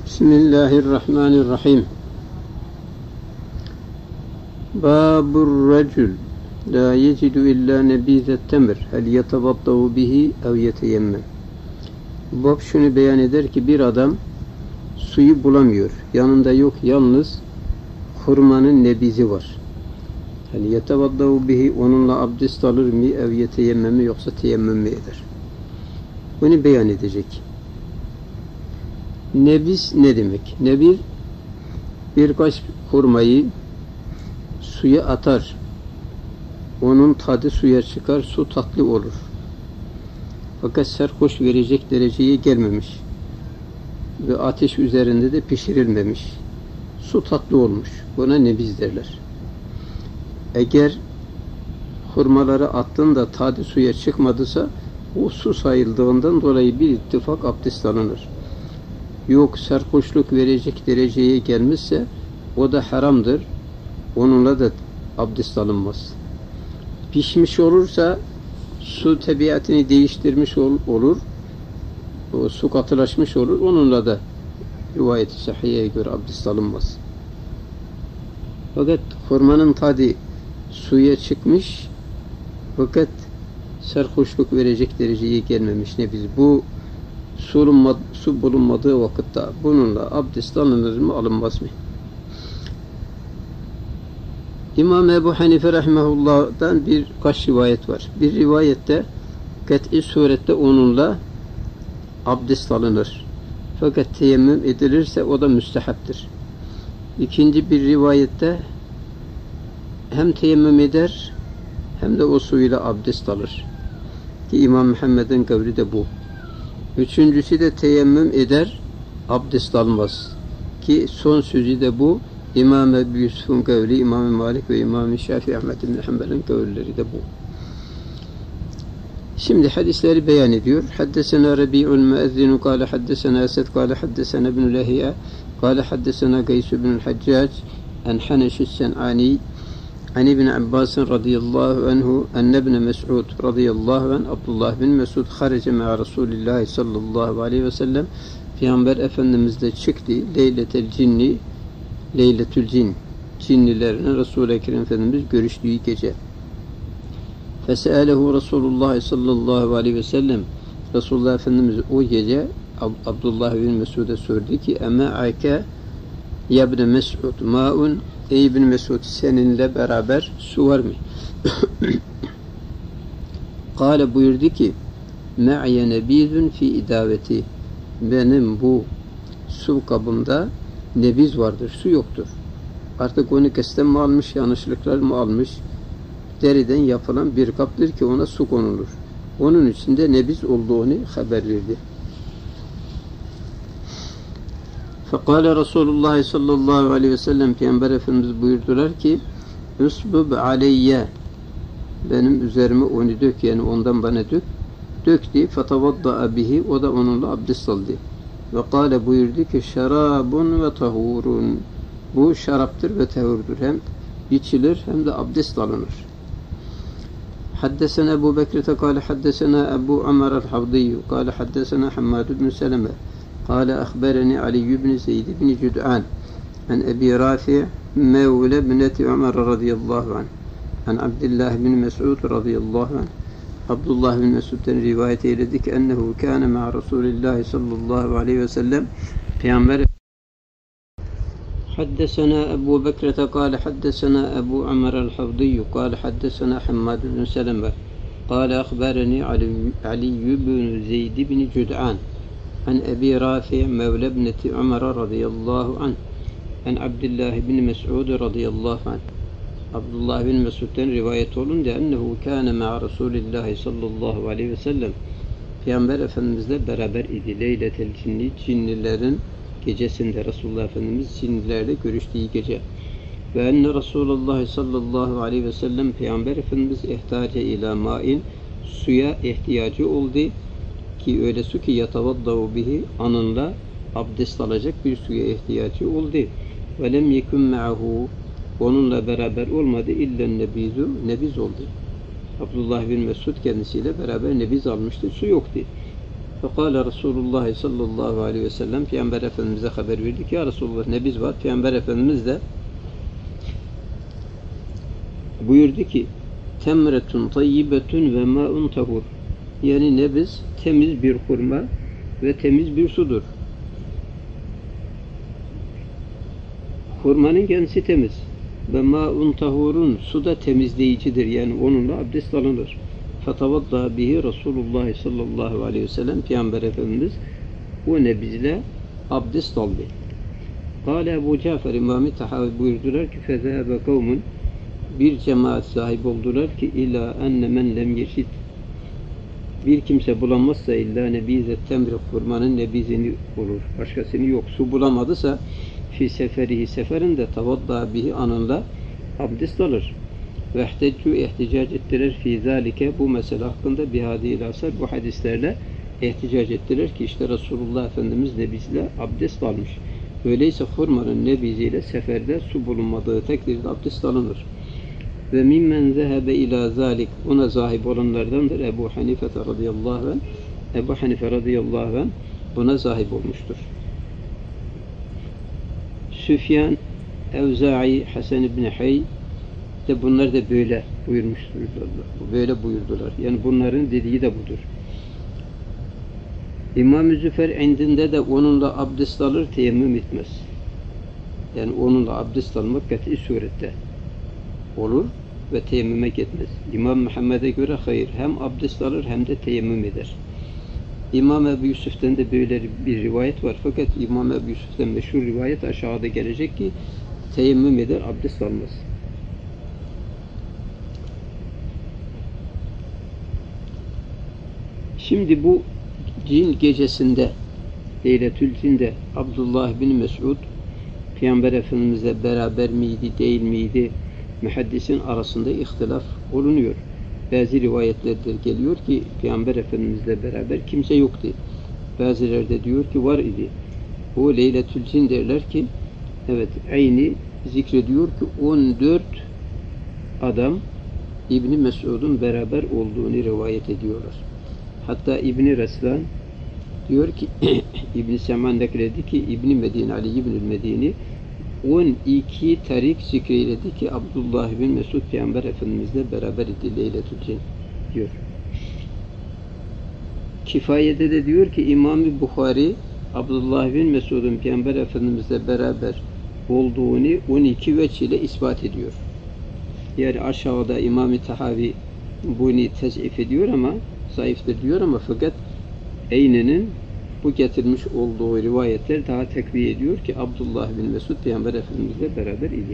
Bismillahirrahmanirrahim. Babur racul la yecidu illa nebizet temr hel yetevaddavu bihi ev yeteyemmem. Bab şunu beyan eder ki bir adam suyu bulamıyor. Yanında yok, yalnız hurmanın nebizi var. Hel yetevaddavu bihi, onunla abdest alır mı ev yeteyemmem mi, yoksa teyemmüm mü eder? Bunu beyan edecek. Nebiz ne demek? Nebiz birkaç hurmayı suya atar. Onun tadı suya çıkar, su tatlı olur. Fakat serhoş verecek dereceye gelmemiş. Ve ateş üzerinde de pişirilmemiş. Su tatlı olmuş. Buna nebiz derler. Eğer hurmaları attın da tadı suya çıkmadıysa o su sayıldığından dolayı bir ittifak abdest alınır. Yok, serhoşluk verecek dereceye gelmişse o da haramdır. Onunla da abdest alınmaz. Pişmiş olursa su tabiatını değiştirmiş olur. O su katılaşmış olur. Onunla da rivayet-i sahiheye göre abdest alınmaz. Fakat hurmanın tadı suya çıkmış fakat serhoşluk verecek dereceye gelmemiş. Ne biz bu su bulunmadığı vakitte bununla abdest alınır mı, alınmaz mı? İmam Ebu Hanife rahimehullah'dan birkaç rivayet var. Bir rivayette kat'i surette onunla abdest alınır. Fakat teyemmüm edilirse o da müstehaptır. İkinci bir rivayette hem teyemmüm eder hem de o suyla abdest alır. Ki İmam Muhammed'in kavli de bu. Üçüncüsü de teyemmüm eder, abdest almaz. Ki son sözü de bu. İmam Ebu Yusuf'un kavli, İmam Malik ve İmam Şafii Ahmed bin Hanbel'in kavlileri de bu. Şimdi hadisleri beyan ediyor. Haddesena Rabi'ul Müezzinu kâle haddesena Esed kâle haddesena İbn-i Lehiye kâle haddesena Gays ibn-i Haccac en Haneş-i Sen'ani an İbn Abbas radıyallahu anhu enne İbn Mes'ud radıyallahu anh Abdullah bin Mes'ud harece me'a Resulillah sallallahu aleyhi ve sellem Peygamber Efendimiz de çıktı Leyletül Cin cinnilerine Resul-i Ekrem Efendimiz görüştüğü gece. Feselehu Resulullah sallallahu aleyhi ve sellem Resulullah Efendimiz o gece Abdullah bin Mesud'a sordu ki ema'ake ya İbn Mes'ud ma'un, ey İbn Mesud seninle beraber su var mı? Kale buyurdu ki me'ye nebizun fi idaveti, benim bu su kabımda nebiz vardır, su yoktur. Artık onu kesten mi almış, yanlışlıklar mı almış? Deriden yapılan bir kaptır ki ona su konulur. Onun içinde nebiz olduğunu haber verdi. Fekale Resulullah sallallahu aleyhi ve sellem Peygamber Efendimiz buyurdular ki Üsbub aleyye, benim üzerime onu dök, yani ondan bana dök. Döktü. Fetavadda'a bihi, o da onunla abdest aldı. Ve kâle buyurdu ki şarabun ve tahurun, bu şaraptır ve tehurdur. Hem içilir hem de abdest alınır. Haddesena Ebu Bekir'te kâle haddesena Ebu Ömer el-Havdiyyü kâle haddesena Hammad ibn Seleme kâle ahbereni Ali ibn Zeyd ibn Cud'an an Ebi Rafi' mevle ibneti Ömer radıyallahu anh an Abdullah bin Mes'ud radıyallahu anh. Abdullah bin Mesud'dan rivayet eyledi ki ennehu kâne ma'a Resulillah sallallahu aleyhi ve sellem Peygamber حدثنا أبو بكرة قال حدثنا أبو عمر الحفظي قال حدثنا حماد بن سلمة قال أخبرني علي بن زيد بن جدعان عن أبي رافع مولى ابنة عمر رضي الله عنه عن عبد الله بن مسعود رضي الله عنه. Abdullah bin Mesud'dan rivayet olunca ennehu kâne ma'a Resulillah sallallahu aleyhi ve sellem Peygamber Efendimizle beraber idi. Leyletel cinni, cinnilerin gecesinde Resulullah Efendimiz cinnilerle görüştüğü gece. Ve enne Resulullah sallallahu aleyhi ve sellem Peygamber Efendimiz ihtace ila ma'in, suya ihtiyacı oldu ki öyle su ki yatavaddavu bihi, anınla abdest alacak bir suya ihtiyacı oldu. Ve lem yekun ma'ahu, onunla beraber olmadı illen nebizu, nebiz oldu. Abdullah bin Mesud kendisiyle beraber nebiz almıştı, su yoktu. Fekale Resulullah sallallahu aleyhi ve sellem, Peygamber Efendimiz'e haber verdik. Ya Resulullah, nebiz var. Peygamber Efendimiz de buyurdu ki, temretun tayyibetun ve ma'un tahur. Yani nebiz temiz bir hurma ve temiz bir sudur. Hurmanın kendisi temiz. Ve ma'un tahurun, su da temizleyicidir. Yani onunla abdest alınır. Fetavadda bihi Resulullah sallallahu aleyhi ve sellem, Peygamber Efendimiz o nebizle abdest aldı. Kâle Ebu Cafer İmam-ı Tahavi buyurdular ki, fezehebe kavmun, bir cemaat sahip oldular ki, ila enne men lem yeşit, bir kimse bulamazsa illa nebizet temri, hurmanın nebizini bulur. Başkasını yok. Su bulamadısa fi seferihi, seferinde tavadda bihi, anınla abdest alır. Ve ihteccu, ihticac ettiler fi zalike, bu mesele hakkında bihadil asar, bu hadislerle ihticac ettiler ki işte Resulullah Efendimiz nebizle abdest almış. Öyleyse hurmanın nebiziyle seferde su bulunmadığı takdirde abdest alınır. Ve mimmen zehebe ila zalik, buna zahip olanlardandır Ebu Hanife radıyallahu anh. Ebu Hanife radıyallahu anh buna zahip olmuştur. Süfyan, Evza'i, Hasan ibn Hay de bunlar da böyle buyurmuştur. Böyle buyurdular. Yani bunların dediği de budur. İmam-ı Züfer indinde de onunla abdest alır, teyemmüm etmez. Yani onunla abdest almak kat'i surette olur ve teyemmüme gitmez. İmam Muhammed'e göre hayır, hem abdest alır hem de teyemmüm eder. İmam Ebu Yusuf'tan da böyle bir rivayet var. Fakat İmam Ebu Yusuf'tan meşhur rivayet aşağıda gelecek ki teyemmüm eder, abdest almaz. Şimdi bu cin gecesinde, Leyletül Cin'de Abdullah bin Mes'ud Peygamber Efendimizle beraber miydi, değil miydi? Muhaddisin arasında ihtilaf olunuyor. Bazı rivayetlerde geliyor ki Peygamber Efendimizle beraber kimse yoktu. Bazıları da diyor ki var idi. O Leyletül Cin derler ki, evet, aynı zikrediyor ki 14 adam İbni Mes'ud'un beraber olduğunu rivayet ediyorlar. Hatta İbni Reslan diyor ki İbni Seman nakledi ki İbni Medine, Ali İbnül Medini 12 tarik zikreyledi ki Abdullah bin Mesud Peygamber Efendimizle beraber idi Leyletül Cin diyor. Kifayede de diyor ki İmam-ı Bukhari Abdullah bin Mesud'un Peygamber Efendimizle beraber olduğunu 12 veç ile ispat ediyor. Yani aşağıda İmam-ı Tahavi bunu tezif ediyor ama zayıftır diyor ama fakat Eyne'nin bu getirmiş olduğu rivayetler daha tekviye ediyor ki Abdullah bin Mesud Peygamber Efendimizle beraber idi.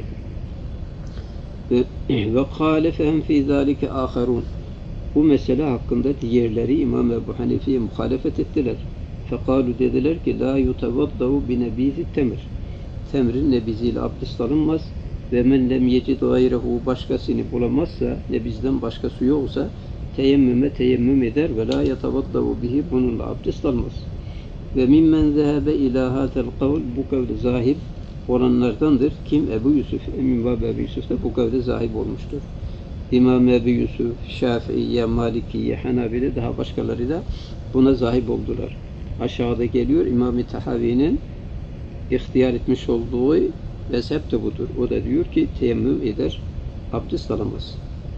Ve kâle fehem fî zâlike âkharûn. Bu mesele hakkında diğerleri İmam Ebu Hanife'ye muhalefet ettiler. Fekâlu, dediler ki la yutevaddavu bi nebîzi temir. Temrin nebiziyle abdest alınmaz ve men lem yecid gayrehu, başkasını bulamazsa, nebizden başka su yoksa teyemmüm eder ve la yetevaddavu bihi, bununla abdest almaz. Ve mimmen zehebe ila hadel kavl, bu kavle zahib olanlardandır. Kim? Ebu Yusuf. İmam Ebu Yusuf da bu kavle zahib olmuştur. İmam Ebu Yusuf, Şafiiye, Malikiye, Hanabile, daha başkaları da buna zahib oldular. Aşağıda geliyor İmam-ı Tahavi'nin ihtiyar etmiş olduğu mezhep de budur. O da diyor ki teyemmüm eder, abdest alamaz.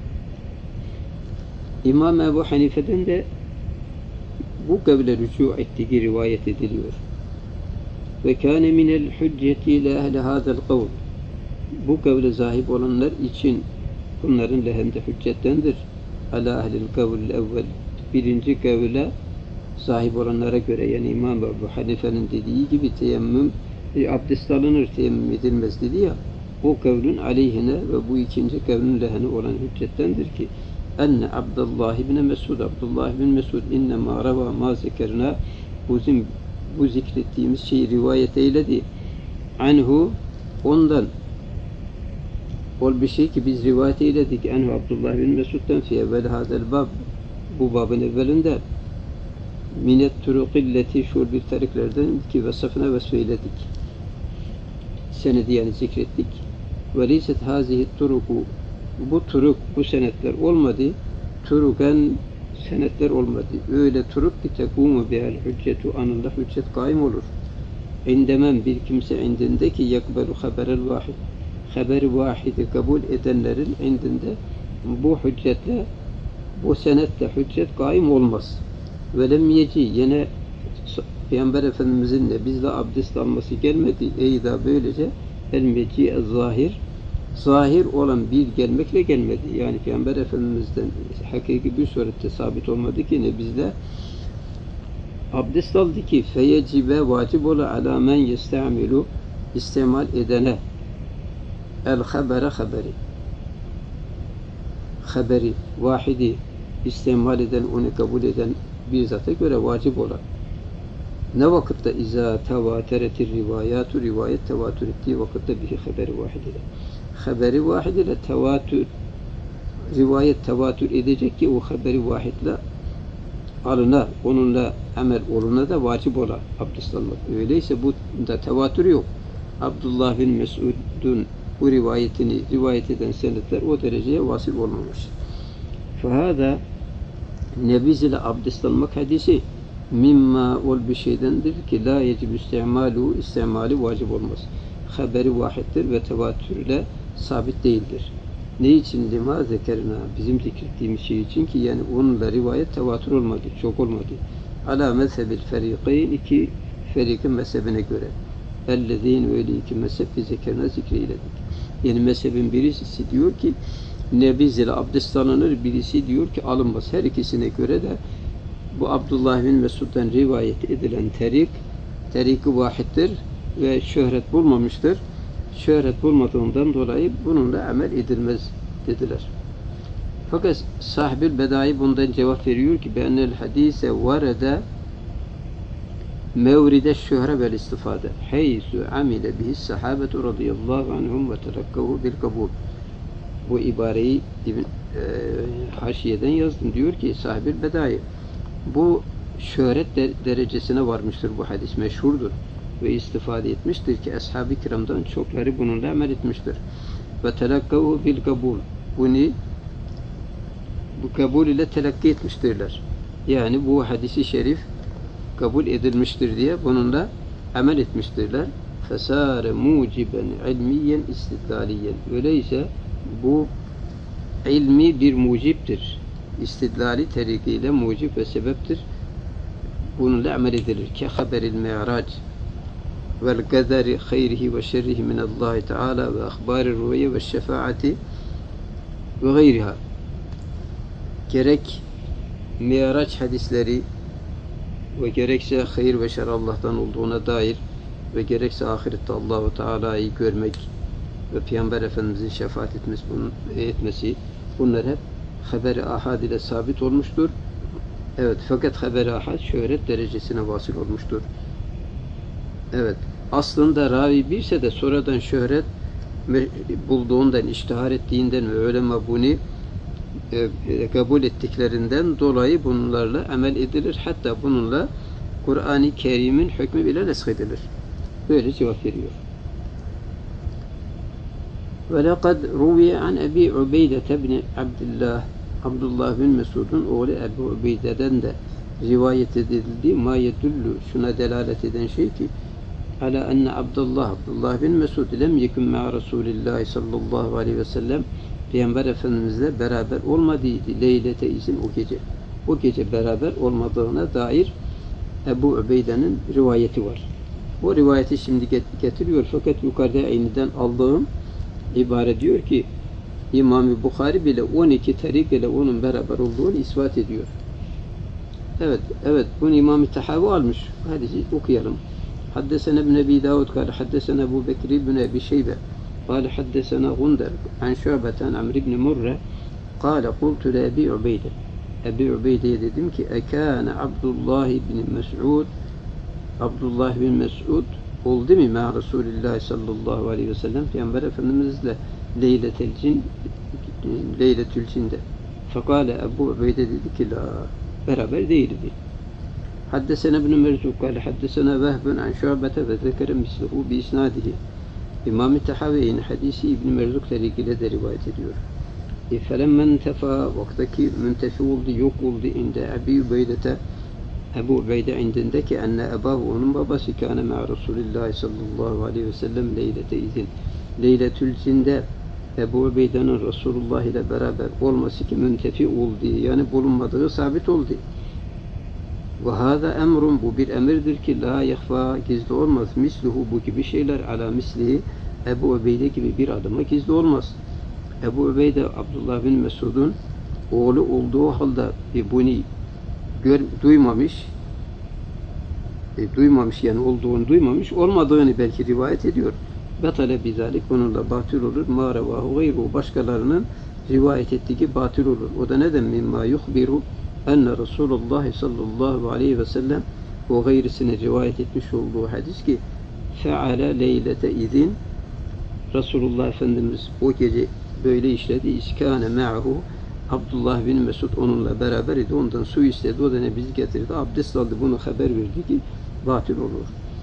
İmam Ebu Hanife'den de bu kavle rücu ettiği rivayet ediliyor. Ve kâne minel hücceti ile ehle hâzel kavl. Bu kavle zahib olanlar için bunların lehinde hüccettendir. Ala ehlil kavl evvel. Birinci kavle sahip olanlara göre, yani İmam Ebu Hanife'nin dediği gibi teyemmüm abdest alınır, teyemmüm edilmez dedi ya, o kavlün aleyhine ve bu ikinci kavlün lehine olan hüccettendir ki enne Abdullah ibn Mesud, Abdullah ibn Mesud innema rava ma zekerna, bu zikrettiğimiz şeyi rivayet eyledi anhu, ondan ol bir şey ki biz rivayet eyledik anhu Abdullah ibn Mesud'dan fi evvel hadel bab, bu babın evvelinde minet turukilleti, şu bir tariklerden ki vasıfına ve söyledik, senedi yani zikrettik. Ve leyset hazihi turuku, bu turuk, bu senetler olmadı. Turuken senetler olmadı. Öyle turup ki tekumu bihal hüccetu anında hüccet kaim olur. İndemen bir kimse indinde ki yakbelu haberel vahid. Haberi vahidi kabul edenlerin indinde bu hüccetle, bu senetle hüccet kaim olmaz. Velem yeci yine Peygamber Efendimizin de bizle abdest alması gelmedi. Eyda böylece el meci zahir, zahir olan bir gelmekle gelmedi. Yani Peygamber Efendimiz'den hakiki bir surette sabit olmadı ki ne bizle abdest aldı ki feyecibe vacip ola ala men yestamilu istimal edene el haberi vahidi istimal eden, onu kabul eden bir zata göre vacip olan. Ne vakitte izâ tevateretir rivayatu, rivayet tevatür ettiği vakitte bihi haberi vahid ile. Haberi vahid ile tevatür, rivayet tevatür edecek ki o haberi vahidle alına, onunla amel oluna da vacip ola abdest almak. Öyleyse bu da tevatür yok. Abdullah bin Mesud'un bu rivayetini rivayet eden senetler o dereceye vasıl olmamış. Fahada nebiz ile abdest almak hadisi mimma ol bir şeydendir ki la yecib istimali vacip olmaz. Haberi vahittir ve tevatürle sabit değildir. Ne için? Lima zekerna, bizim zikrettiğimiz şey için ki yani onunla rivayet tevatür olmadı, çok olmadı. Ala mezhebil ferikayn, iki ferikin mezhebine göre. Ellezîn, öyle iki mezhep biz zekerna zikreyledik. Yani mezhebin birisi diyor ki nebiz ile abdest alınır, birisi diyor ki alınmaz. Her ikisine göre de bu Abdullah bin Mesud'dan rivayet edilen terik-i vahittir ve şöhret bulmamıştır. Şöhret bulmadığından dolayı bununla amel edilmez dediler. Fakat sahibi bedai bundan cevap veriyor ki be'ennel hadise varede mevride şöhre vel istifade heysu amile bihi sahabetu radıyallahu anhum ve terakkahu bil kabul. Bu ibareyi haşiyeden yazdım. Diyor ki sahibi bedai bu şöhret derecesine varmıştır bu hadis, meşhurdur ve istifade etmiştir ki ashab-ı kiramdan çokları bununla amel etmiştir. Ve telakkahu bil kabul. Bunu bu kabul ile telakki etmiştirler. Yani bu hadisi şerif kabul edilmiştir diye bununla amel etmiştirler. Fesâre muciben ilmiyen istidlaliyen. Öyleyse bu ilmi bir muciptir. İstidlali terikiyle mucip ve sebeptir. Bununla amel edilir. Ki haberil mi'rac vel kaderi hayrihi ve şerrihi minallahi teala ve ahbari rüye ve şefaati ve gayriha. Gerek mi'rac hadisleri ve gerekse hayır ve şer Allah'tan olduğuna dair ve gerekse ahirette Allahu Teala'yı görmek ve Peygamber Efendimizin şefaat etmesi bunlar hep haber-i ahad ile sabit olmuştur. Evet, fakat haber-i ahad şöhret derecesine vasıl olmuştur. Evet, aslında ravi birse de sonradan şöhret bulduğundan, iştihar ettiğinden ve ulema bunu kabul ettiklerinden dolayı bunlarla amel edilir. Hatta bununla Kur'an-ı Kerim'in hükmü bile nesk edilir. Böyle cevap veriyor. وَلَقَدْ رُوِيَ عَنْ أَبِي عُبَيْدَةَ بْنِ Abdullah bin Mesud'un oğlu Ebu Ubeyde'den de rivayet edildi. Ma yedullu, şuna delalet eden şey ki ala enne Abdullah bin Mesud lem yekun ma Resulillah sallallahu aleyhi ve sellem Peygamber Efendimizle beraber olmadıydı. Leylete izin o gece. O gece beraber olmadığına dair Ebu Ubeyde'nin rivayeti var. O rivayeti şimdi getiriyor fakat yukarıda aynıdan aldığım ibare diyor ki İmam-ı Bukhari bile 12 tarik ile onun beraber olduğunu ispat ediyor. Evet, bunu İmam-ı Tahavi almış. Hadi okuyalım. Haddesena ibn Ebi Davud kâle haddesena Ebu Bekir ibn Ebi Şeybe kâle haddesena Gundar an Şu'beten Amr ibn Murre kâle kultu le Ebi Ubeyde. Ebi Ubeyde'ye dedim ki ekâne Abdullah bin Mesud oldu mu ma Resulullah sallallahu aleyhi ve sellem Peygamber Efendimizle Leyletül Cin'de. Fekale Ebu Ubeyde dedi ki la, beraber değildi. Haddesena ibn Merzuk kâle haddesena Vehbun an Şu'bete ve zekere mislehu bi isnadihi. İmam-ı Tahavi'nin hadisi İbn Merzuk tarikiyle de rivayet ediyor. فَلَمَّا انْتَفَى vaktaki müntefi oldu, yok oldu inde Ebu Ubeyde'te Ebu Ubeyde indindeki enne ebahu onun babası kâne ma'a Resulullah sallallahu aleyhi ve sellem leylete izin. Leyletül zinde Ebu Ubeyde'nin Resulullah ile beraber olması ki müntefi oldu, yani bulunmadığı sabit oldu. Ve hâzâ emrun, bu bir emirdir ki la yahfa, gizli olmaz, misluhu, bu gibi şeyler ala mislihi, Ebu Ubeyde gibi bir adama gizli olmaz. Ebu Ubeyde Abdullah bin Mesud'un oğlu olduğu halde bunu duymamış yani olduğunu duymamış, olmadığını belki rivayet ediyor. Betale bizalik, onunla batıl olur. Ma revahu gayruhu, başkalarının rivayet ettiği batıl olur. O da neden? Mimma yuhbiru enne Resulullah sallallahu aleyhi ve sellem, o gayrisine rivayet etmiş olduğu hadis ki feale leylete izin, Resulullah Efendimiz o gece böyle işledi. İskâne me'ahu, Abdullah bin Mesud onunla beraber idi. Ondan su istedi. O da ne biz getirdi. Abdest aldı. Bunu haber verdi ki batıl olur.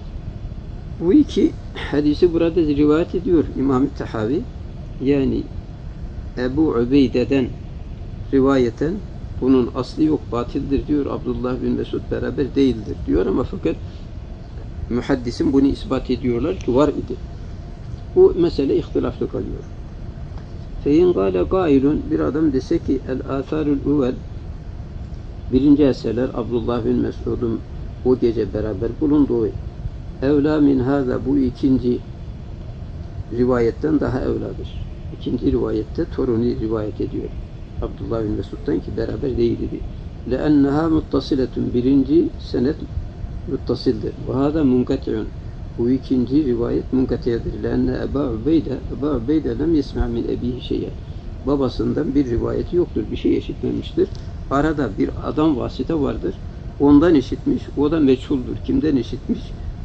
Bu iki hadisi burada rivayet ediyor İmam-ı Tahavi. Yani Ebu Ubeyde'den rivayeten bunun aslı yok, batildir diyor. Abdullah bin Mesud beraber değildir diyor ama fakat muhaddisin bunu ispat ediyorlar ki var idi. Bu mesele ihtilaflı kalıyor. Fein gâle gâilun, bir adam dese ki el-âthârul uvvel, birinci eserler Abdullah bin Mesud'un o gece beraber bulunduğu evlâ min hâzâ, bu ikinci rivayetten daha evladır. İkinci rivayette torunu rivayet ediyor. Abdullah bin Mesud'dan ki beraber değildi. لَأَنَّهَا مُتَّصِلَةٌ, birinci senet muttasildir. وَهَذَا مُنْقَتِعٌ, bu ikinci rivayet munkatiyedir. لَأَنَّ Ebu Ubeyde lem yesma' min ebihi şey'en, babasından bir rivayeti yoktur. Bir şey işitmemiştir. Arada bir adam vasite vardır. Ondan işitmiş. O da meçhuldür. Kimden işitmiş?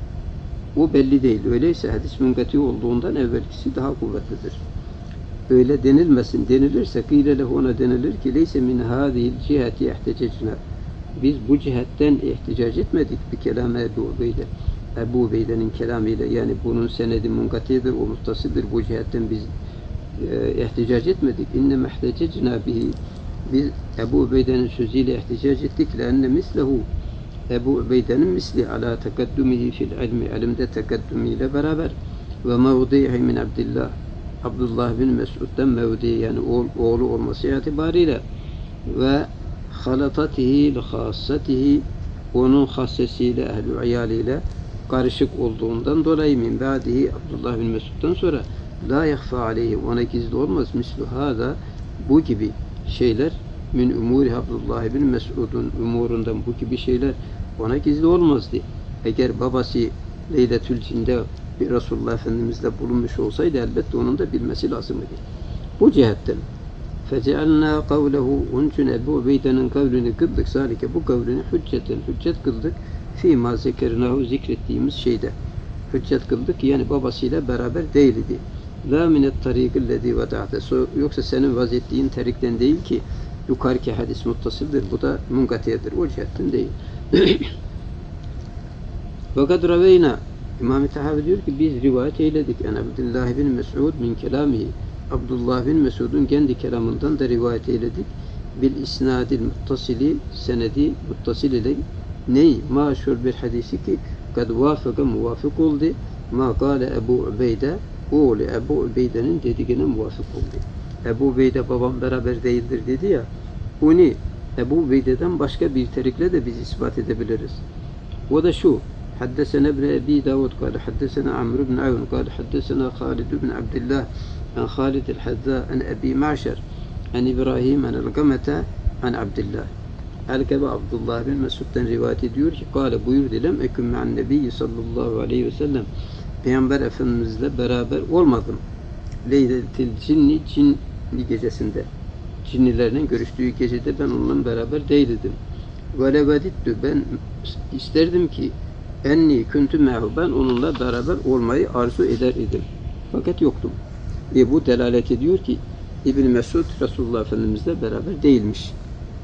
O belli değil. Öyleyse hadis munkati olduğundan evvelkisi daha kuvvetlidir. Öyle denilmesin. Denilirse kıyle ona denilir ki leyse min hâzihil ciheti ihtececna, biz bu cihetten ihticac etmedik bir kelame Ebu Ubeyde. Ebu Ubeyde'nin kelamıyla, yani bunun senedi munkatidir, o muttasildir. Bu cihetten biz ihticac etmedik. İnne mehtececna bihi, biz Ebu Ubeyde'nin sözüyle ihticac ettik. Lenne mislehu, Ebu Ubeyde'nin misli ala tekaddumihi fil ilmi, ilimde tekaddumiyle beraber ve mevdihi min Abdillah, Abdullah bin Mesud'dan mevdi, yani oğlu olması itibariyle ve halatatihi li hassatihi, onun hassesiyle, ehl-i iyaliyle karışık olduğundan dolayı min ba'dihi, Abdullah bin Mesud'dan sonra la yahfa aleyhi, ona gizli olmaz, mislu hâzâ, bu gibi şeyler min umuri Abdullah bin Mesud'un umurundan bu gibi şeyler ona gizli olmazdı. Eğer babası Leyletül Cinde bir Resulullah Efendimizle bulunmuş olsaydı elbette onun da bilmesi lazımdı. Bu cihetten fecealna kavlehu, onun için Ebu Ubeyde'nin kavlini kıldık, zalike bu kavlini hüccet kıldık, fîmâ zekernahu, zikrettiğimiz şeyde hüccet kıldık, yani babasıyla beraber değildi. La minet tarikillezî veda'te, yoksa senin vazettiğin terikten değil ki, yukarıki hadis muttasildir, bu da munkatiyedir, o cihetten değil. Fakat raveyna, İmam-ı Tahavi diyor ki biz rivayet eyledik en Abdullah bin Mesud min kelamihi, Abdullah bin Mesud'un kendi kelamından da rivayet eyledik. Bil isnadil muttasili, senedi muttasil ile ney maşhur bir hadisi ki kad vafıka, muvafık oldu, ma kâle Ebu Ubeyde, oğlu Ebu Ubeyde'nin dediğine muvafık oldu. Ebu Ubeyde babam beraber değildir dedi ya, onu Ebu Ubeyde'den başka bir terikle de biz ispat edebiliriz. O da şu: حدثنا ابن أبي داود قال حدثنا عمرو بن عون قال حدثنا خالد بن عبد الله عن خالد الحذاء عن أبي معشر عن إبراهيم عن القمة عن عبد الله. Alkebe Abdullah bin Mesud'dan rivayet ediyor ki kâle buyurdu, lem eküm me'an nebiyyi sallallahu aleyhi ve sellem, Peygamber Efendimizle beraber olmadım. Leyletil cinni, cinni gecesinde, cinnilerle görüştüğü gecede ben onunla beraber değildim. Ve levedittu, ben isterdim ki enni küntü me'hu, ben onunla beraber olmayı arzu eder idim. Fakat yoktum. Bu delalet ediyor ki İbn Mesud Resulullah Efendimizle beraber değilmiş.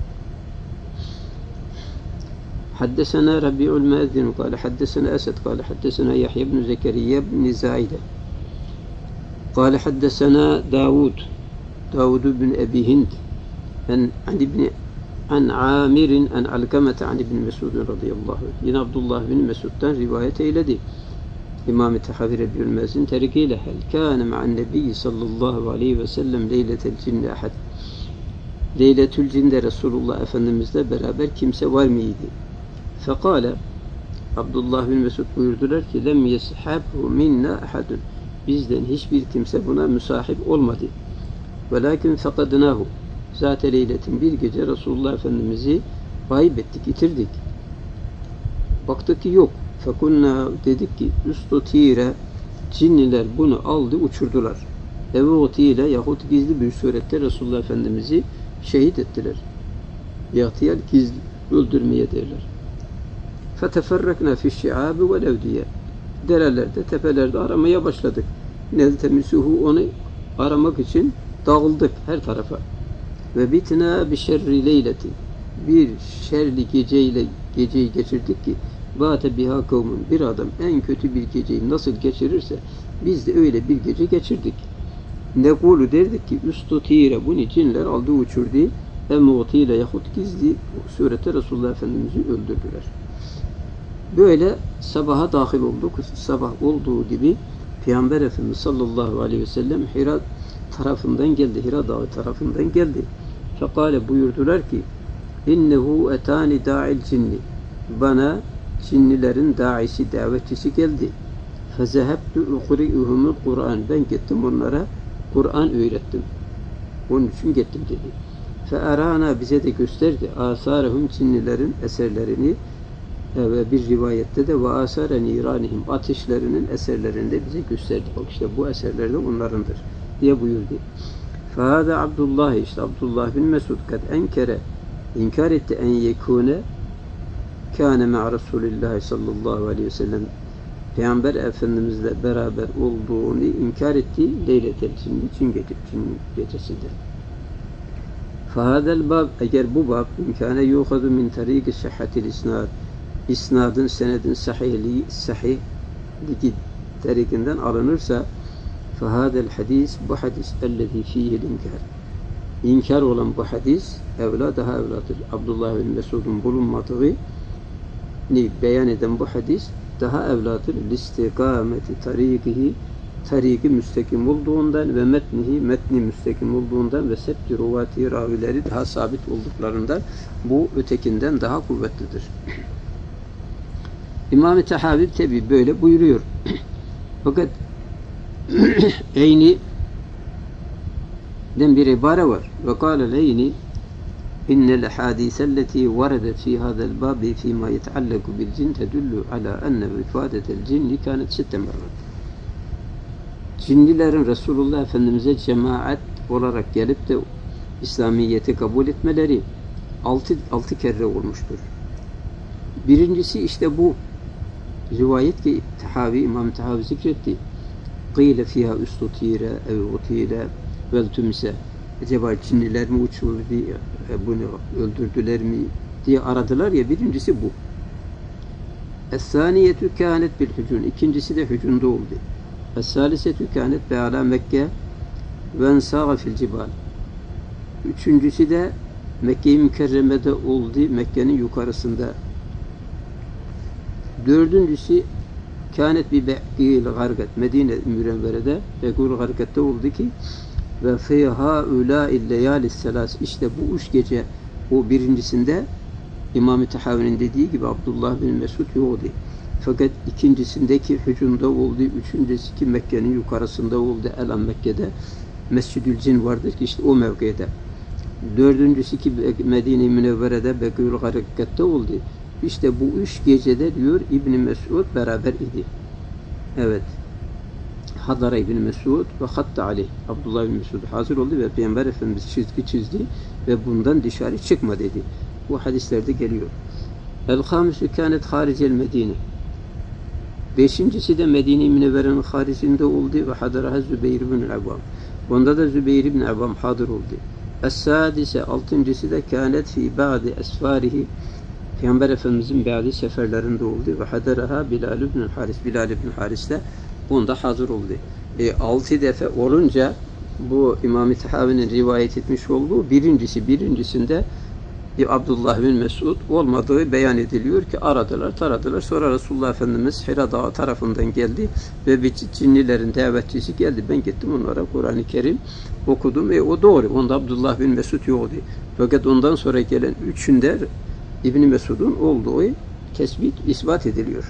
حدثنا ربيع المأذن قال حدثنا أسد قال حدثنا يحيى بن زكريا بن زايدة قال حدثنا داود Davud bin Ebi Hind an Amirin an Alkamete an İbn Mesud radıyallahu anh. Yine Abdullah bin Mesud'dan rivayet eyledi. İmam-ı Tahavi Rebiyül Mezin terikiyle hel kâne ma'an nebiyyi sallallahu aleyhi ve sellem leyletel cinni ahad. Leyletül cinde Resulullah Efendimizle beraber kimse var mıydı? Fekale Abdullah bin Mesud buyurdular ki lem yeshabhu minna ahadun. Bizden hiçbir kimse buna müsahip olmadı. Velakin fekadnahu. Zat-ı leyletin bir gece Resulullah Efendimiz'i kaybettik, yitirdik. Baktık ki yok. Fekunna dedik ki üstotire cinniler bunu aldı uçurdular. Evotile yahut gizli bir surette Resulullah Efendimiz'i şehit ettiler. Yahtiyar gizli öldürmeye derler. Feteferrekna fi'şi'abi ve levdiye. Derelerde, tepelerde aramaya başladık. Neltemisuhu onu aramak için dağıldık her tarafa. Ve bitna bi şerri leyleti. Bir şerli geceyi geçirdik ki bâte biha kavmun. Bir adam en kötü bir geceyi nasıl geçirirse biz de öyle bir gece geçirdik. Nekulu derdik ki üstutire bunu cinler aldı uçurdu. Emutiyle yahut gizli surette Resulullah Efendimiz'i öldürdüler. Böyle sabaha dahil olduk. Sabah olduğu gibi Peygamber Efendimiz sallallahu aleyhi ve sellem Hira tarafından geldi. Hira dağı tarafından geldi. Fekale buyurdular ki innehu etani da'il cinni. Bana cinnilerin daisi, davetçisi geldi. Fezehebtu ukri'uhumul Kur'an. Ben gittim onlara Kur'an öğrettim. Onun için gittim dedi. Fe'arana bize de gösterdi. Asarehum cinnilerin eserlerini ve bir rivayette de ve asare niranihim ateşlerinin eserlerini de bize gösterdi. Bak işte bu eserler de onlarındır diye buyurdu. Fehâde Abdullah işte Abdullah bin Mesud kad enkere inkar etti en yekûne kâne me'a Resulillahi sallallahu aleyhi ve sellem Peygamber Efendimizle beraber olduğunu inkar etti leyletel cinni gecesinde. Fehâdel bab eğer bu bab imkâne yuhadu min tarîki sıhhatil isnad isnadın senedin sahihliği tarikinden alınırsa fehâdel hadis bu hadis ellezî fîhil inkar. İnkar olan bu hadis daha evladır. Abdullah bin Mesud'un bulunmadığı beyan eden bu hadis daha evladır. Listikameti tariki müstakim olduğundan ve metni müstakim olduğundan ve septi ruvati ravileri daha sabit olduklarından bu ötekinden daha kuvvetlidir. İmam-ı Tahavi tabi böyle buyuruyor. Fakat Eyni'den bir ibare var. Ve kâlel Eyni innel hadîselleti varedet fî hâzel bâbi fîmâ yetealleku bil cin tedullu alâ enne ifadetel cinni kânet 6 merrat. Cinnilerin Resulullah Efendimiz'e cemaat olarak gelip de İslamiyet'i kabul etmeleri 6 kere olmuştur. Birincisi işte bu rivayet ki İmam Tahavi zikretti. Qîle fîhâ üstutîre ev utîle vel tümse. Acaba cinniler mi uçurdu, bunu öldürdüler mi diye aradılar ya, birincisi bu. Es-sâniyetü kânet bil hücun. İkincisi de hücunda oldu. Es-sâlisetü kânet be alâ Mekke ve ensâga fil cibâl. Üçüncüsü de Mekke-i Mükerreme'de oldu, Mekke'nin yukarısında. Dördüncüsü kânet bi be'gîl gargat. Medine Münevvere'de be'gûl gargat'ta oldu ki ve fîhâ ulâil leyâlis selâs. İşte bu 3 gece, o birincisinde İmam-ı Tahavi'nin dediği gibi Abdullah bin Mesud yoktu. Fakat ikincisindeki hücumda oldu, üçüncüsü Mekke'nin yukarısında oldu, Elam Mekke'de Mescid-ül Cin vardır ki işte o mevkide. Dördüncüsü ki Medine-i Münevvere'de Be'gûl gargat'ta oldu. İşte bu 3 gecede diyor İbn Mesud beraber idi. Evet. Hadara İbn Mesud ve hatta aleyh. Abdullah bin Mesud hazır oldu ve Peygamber Efendimiz çizgi çizdi ve bundan dışarı çıkma dedi. Bu hadislerde geliyor. El-Hâmisü kânet haricel Medine. Beşincisi de Medine-i Münevvere'nin haricinde oldu ve hadaraha Zübeyir bin Avvam. Onda da Zübeyir bin Avvam hadır oldu. Es-Sâdise, altıncısı da kânet fî ba'di esfârihi. Peygamber Efendimizin bazı seferlerinde oldu ve hadaraha Bilal ibn Haris. Bilal ibn Haris de bunda hazır oldu. 6 defa olunca bu İmam-ı Tahavi'nin rivayet etmiş olduğu birincisinde Abdullah bin Mesud olmadığı beyan ediliyor ki aradılar, taradılar. Sonra Resulullah Efendimiz Hira Dağı tarafından geldi ve bir cinnilerin davetçisi geldi. Ben gittim onlara Kur'an-ı Kerim okudum ve o doğru. Onda Abdullah bin Mesud yoktu. Fakat ondan sonra gelen üçünde İbn Mesud'un olduğu tespit, ispat ediliyor.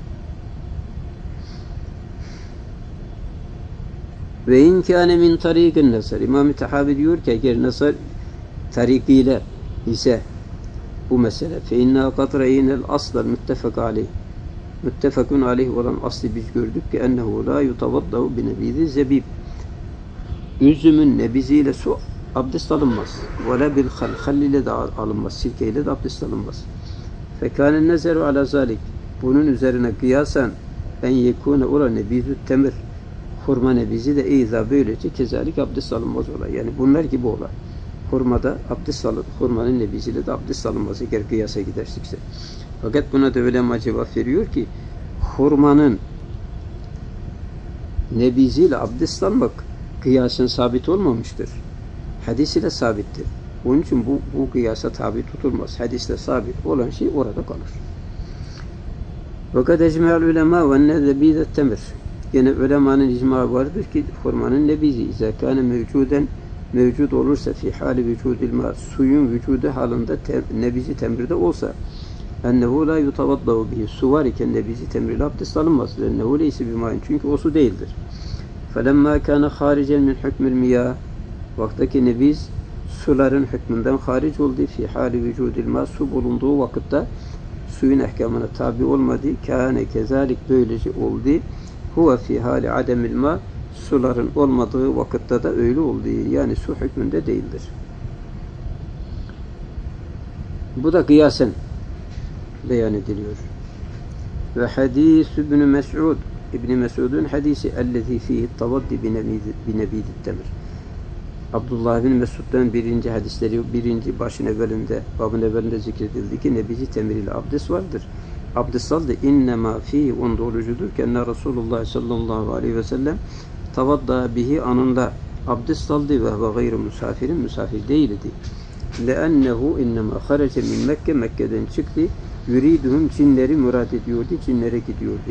Ve in kâne min tariqin nasar. İmam-ı Tahavi diyor ki eğer nasar tarikiyle ise bu mesele fe inna kad ra'inel asla muttefakun aleyh olan aslı biz gördük ki ennehu la yutavaddau bi nebizi zebib. Üzümün nebiziyle su abdest alınmaz. Ve la bil hal ile de alınmaz. Sirkeyle de abdest alınmaz. Fekâne nezeru ala zalik. Bunun üzerine kıyasen en yekûne ula nebizü temir. Hurma nebizi de eyza böylece kezalik abdest alınmaz olay. Yani bunlar gibi olay. Hurmada abdest alın. Hurmanın nebisiyle de abdest alınmaz eğer kıyasa gidersikse. Fakat buna da ulema cevap veriyor ki hurmanın nebisiyle abdest almak kıyasın sabit olmamıştır. Hadis ile sabittir. Onun için bu kıyasa tabi tutulmaz. Hadisle sabit olan şey orada kalır. Fakat ecme'l ulema ve nezebizet temir. Yine ulemanın icma vardır ki hurmanın nebizi izâ kâne mevcud olursa fi hali vücudil ma suyun vücudu halinde nebizi temirde olsa ennehu la yutavaddau bihi su var iken nebizi temirle abdest alınmaz. Ennehu leysi bimain çünkü o su değildir. Felemma kâne haricen min hükmül miyâh vaktaki nebiz suların hükmünden hariç oldu fi hali vücudil ma su bulunduğu vakitte suyun ehkamına tabi olmadı. Kâne kezalik böylece oldu. Huve fi hali ademil ma suların olmadığı vakitte de öyle oldu. Yani su hükmünde değildir. Bu da kıyasen beyan ediliyor. Ve hadis İbn Mes'ud İbn Mes'ud'un hadisi ellezî fîhi tavaddi bi nebidit temir. Abdullah bin Mesud'dan birinci hadisleri birinci başın evvelinde babın evvelinde zikredildi ki nebizi temir ile abdest vardır. Abdest al da innema fi onda olucudur ki enne Resulullah sallallahu aleyhi ve sellem tavadda bihi anında abdest aldı ve gayru misafirin misafir değildi. Lennehu innema harece min Mekke Mekke'den çıktı. Yuriduhum cinleri murad ediyordu. Cinlere gidiyordu.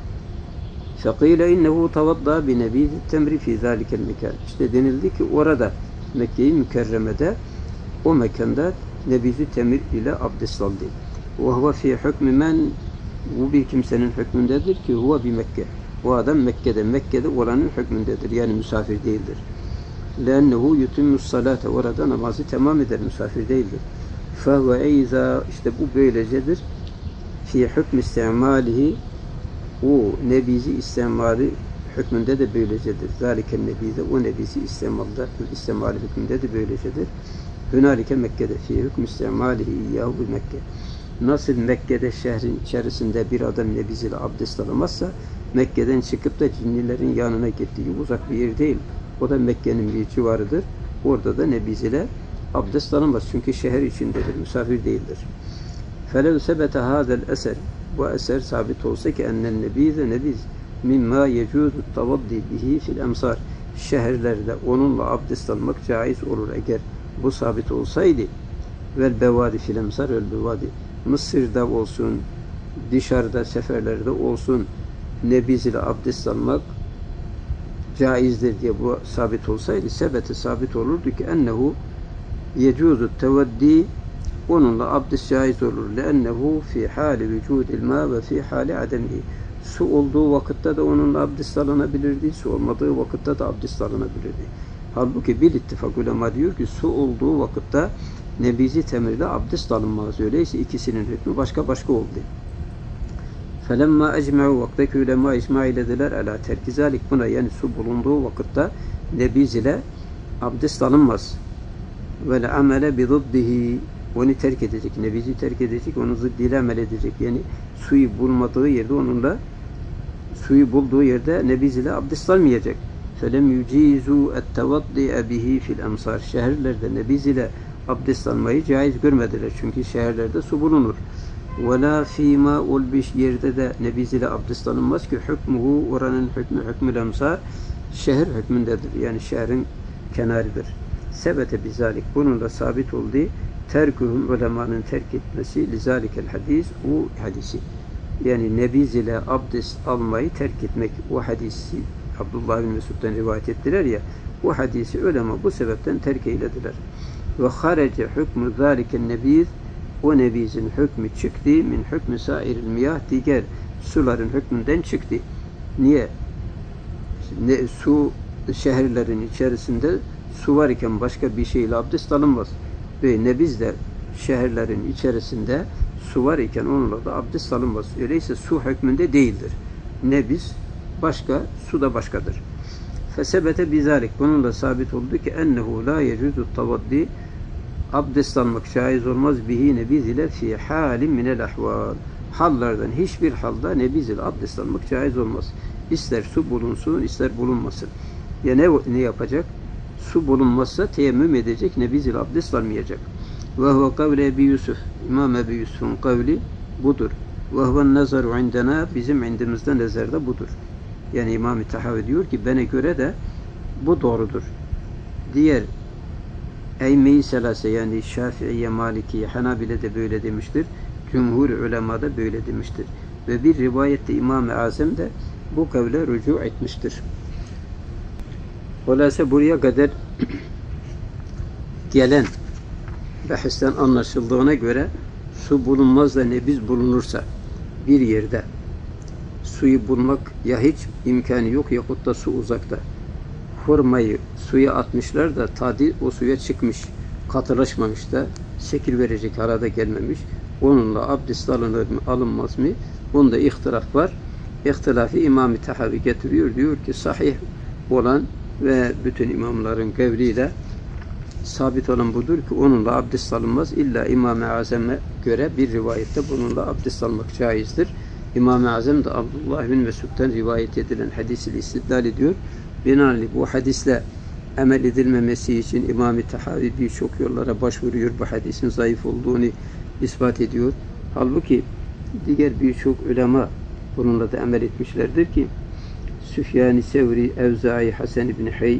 Fekile innehu tavadda bi nebidi temri fi zalikel mekan. İşte denildi ki orada Mekke-i Mükerreme'de o mekanda nebizi temir ile abdest aldı. Ve huve fi hükmü men bu bir kimsenin hükmündedir ki huve bi Mekke. O adam Mekke'de olanın hükmündedir. Yani misafir değildir. Lennehu yutimmus salate orada namazı tamam eder. Misafir değildir. Fehve eyza işte bu böylecedir. Fi hükmü istimalihi o nebizi istimali hükmünde de böylecedir. Zaliken nebize o nebisi istimali hükmünde de böylecedir. Hünalike Mekke'de fi hükmü istimalihi iyyahu bi Mekke. Nasıl Mekke'de şehrin içerisinde bir adam nebiziyle abdest alamazsa Mekke'den çıkıp da cinnilerin yanına gittiği uzak bir yer değil. O da Mekke'nin bir civarıdır. Orada da nebiziyle abdest alamaz. Çünkü şehir içindedir. Misafir değildir. فَلَوْ سَبَتَ هَذَا الْأَسَرِ Bu eser sabit olsa ki ennen nebiz mimma yecuzu tavaddi bihi fil emsar şehirlerde onunla abdest almak caiz olur eğer bu sabit olsaydı vel bevadi fil emsar vel bevadi Mısır'da olsun dışarıda seferlerde olsun nebiz ile abdest almak caizdir diye bu sabit olsaydı sebeti sabit olurdu ki ennehu yecuzu tevaddi onunla abdest caiz olur. Lennehu fi hali vücudil ma ve fi hali ademihi. Su olduğu vakitte de onunla abdest alınabilirdi. Su olmadığı vakitte de abdest alınabilirdi. Halbuki bil ittifak ulema diyor ki su olduğu vakitte nebizi temirle abdest alınmaz. Öyleyse ikisinin hükmü başka oldu. Felemma ecme'u vaktaki ulema icma ilediler ala terki zalik buna yani su bulunduğu vakitte nebiz ile abdest alınmaz. Ve amele bi ziddihi onu terk edecek, nebizi terk edecek, onu zıddıyla amel edecek. Yani suyu bulmadığı yerde onunla suyu bulduğu yerde nebiz ile abdest almayacak. Felem yucizu ettevaddi'e bihi fil emsar. Şehirlerde nebiz ile abdest almayı caiz görmediler. Çünkü şehirlerde su bulunur. Ve la fîmâ ulbiş yerde de nebiz ile abdest alınmaz ki hükmuhu oranın hükmül emsar şehir hükmündedir. Yani şehrin kenarıdır. Sebete bizalik, bununla sabit olduğu terkuhum, ulemanın terk etmesi, lizalikel hadis, o hadisi. Yani nebiz ile abdest almayı terk etmek, o hadisi Abdullah bin Mesud'dan rivayet ettiler ya, o hadisi ulema bu sebepten terk eylediler. Ve harece hükmü zaliken nebiz, o nebizin hükmü çıktı, min hükmü sairil miyah, diğer suların hükmünden çıktı. Niye? Su şehirlerin içerisinde su var iken başka bir şeyle abdest alınmaz. Ve nebiz de şehirlerin içerisinde su var iken onunla da abdest alınmaz. Öyleyse su hükmünde değildir. Nebiz başka, su da başkadır. Fesebete bizalik, bununla sabit oldu ki ennehu la yecuzu tavaddi, abdest almak caiz olmaz bihi nebiz ile fi halin minel ahval. Hallardan hiçbir halda nebiz ile abdest almak caiz olmaz. İster su bulunsun, ister bulunmasın. Ya ne yapacak? Su bulunmazsa teyemmüm edecek, nebiz ile abdest almayacak. Ve huve kavle Ebi Yusuf, İmam Ebi Yusuf'un kavli budur. Ve huve nazaru indena, bizim indimizde nezerde budur. Yani İmam-ı Tahavi diyor ki bana göre de bu doğrudur. Diğer Eyme-i Selase, yani Şafii'ye, Maliki'ye, Hanabile de böyle demiştir. Cumhur ulema da böyle demiştir. Ve bir rivayette İmam-ı Azam de bu kavle rücu etmiştir. Dolayısıyla buraya kadar gelen bahisten anlaşıldığına göre su bulunmaz da nebiz bulunursa bir yerde suyu bulmak ya hiç imkanı yok yahut da su uzakta. Hurmayı suya atmışlar da tadı o suya çıkmış, katılaşmamış da şekil verecek arada gelmemiş. Onunla abdest alınır mı, alınmaz mı? Bunda ihtilaf var. İhtilafı İmam-ı Tahavi getiriyor. Diyor ki sahih olan ve bütün imamların kavliyle sabit olan budur ki onunla abdest alınmaz. İlla İmam-ı Azam'a göre bir rivayette bununla abdest almak caizdir. İmam-ı Azam da Abdullah bin Mesud'dan rivayet edilen hadisiyle istidlal ediyor. Binaenaleyh bu hadisle amel edilmemesi için İmam-ı Tahavi birçok yollara başvuruyor. Bu hadisin zayıf olduğunu ispat ediyor. Halbuki diğer birçok ulema bununla da amel etmişlerdir ki Süfyan-ı Sevri, Evza'i, Hasan ibn Hey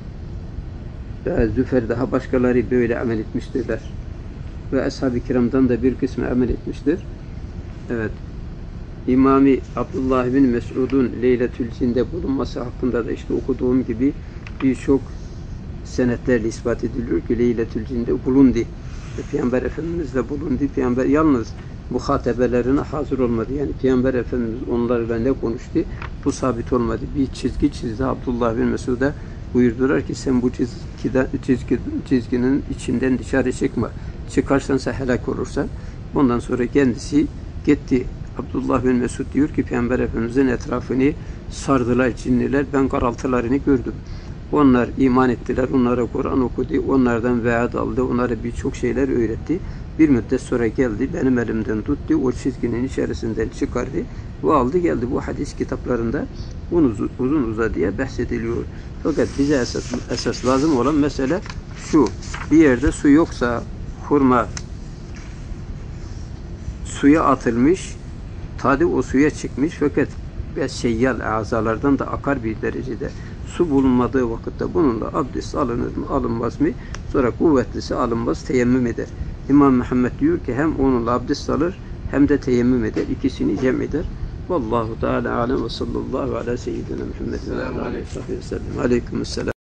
ve Züfer, daha başkaları böyle amel etmiştirler. Ve Ashab-ı Kiram'dan da bir kısmı amel etmiştir. Evet. İmam-ı Abdullah bin Mesud'un Leyletül Cin'de bulunması hakkında da işte okuduğum gibi birçok senetlerle ispat ediliyor ki Leyletül Cin'de bulundu. Peygamber Efendimiz de bulundu. Peygamber yalnız muhatebelerine hazır olmadı. Yani Peygamber Efendimiz onlarla ne konuştu? Bu sabit olmadı. Bir çizgi çizdi. Abdullah bin Mesud'a buyurdular ki sen bu çizginin içinden dışarı çıkma. Çıkarsansa helak olursan. Ondan sonra kendisi gitti. Abdullah bin Mesud diyor ki Peygamber Efendimiz'in etrafını sardılar cinliler. Ben karaltılarını gördüm. Onlar iman ettiler. Onlara Kur'an okudu. Onlardan vaat aldı. Onlara birçok şeyler öğretti. Bir müddet sonra geldi. Benim elimden tuttu. O çizginin içerisinden çıkardı. Ve aldı geldi. Bu hadis kitaplarında uzun uzadıya bahsediliyor. Fakat bize esas lazım olan mesele şu. Bir yerde su yoksa hurma suya atılmış, tadı o suya çıkmış fakat seyyal azalardan da akar bir derecede. Su bulunmadığı vakitte bununla abdest alınır mı, alınmaz mı? Sonra kuvvetlisi alınmaz, teyemmüm eder. İmam Muhammed diyor ki hem onunla abdest alır hem de teyemmüm eder. İkisini cem eder. Vallahu Teala alem ve sallallahu ala seyyidina Muhammed ve aleyhi ve sellem. Aleykümselam.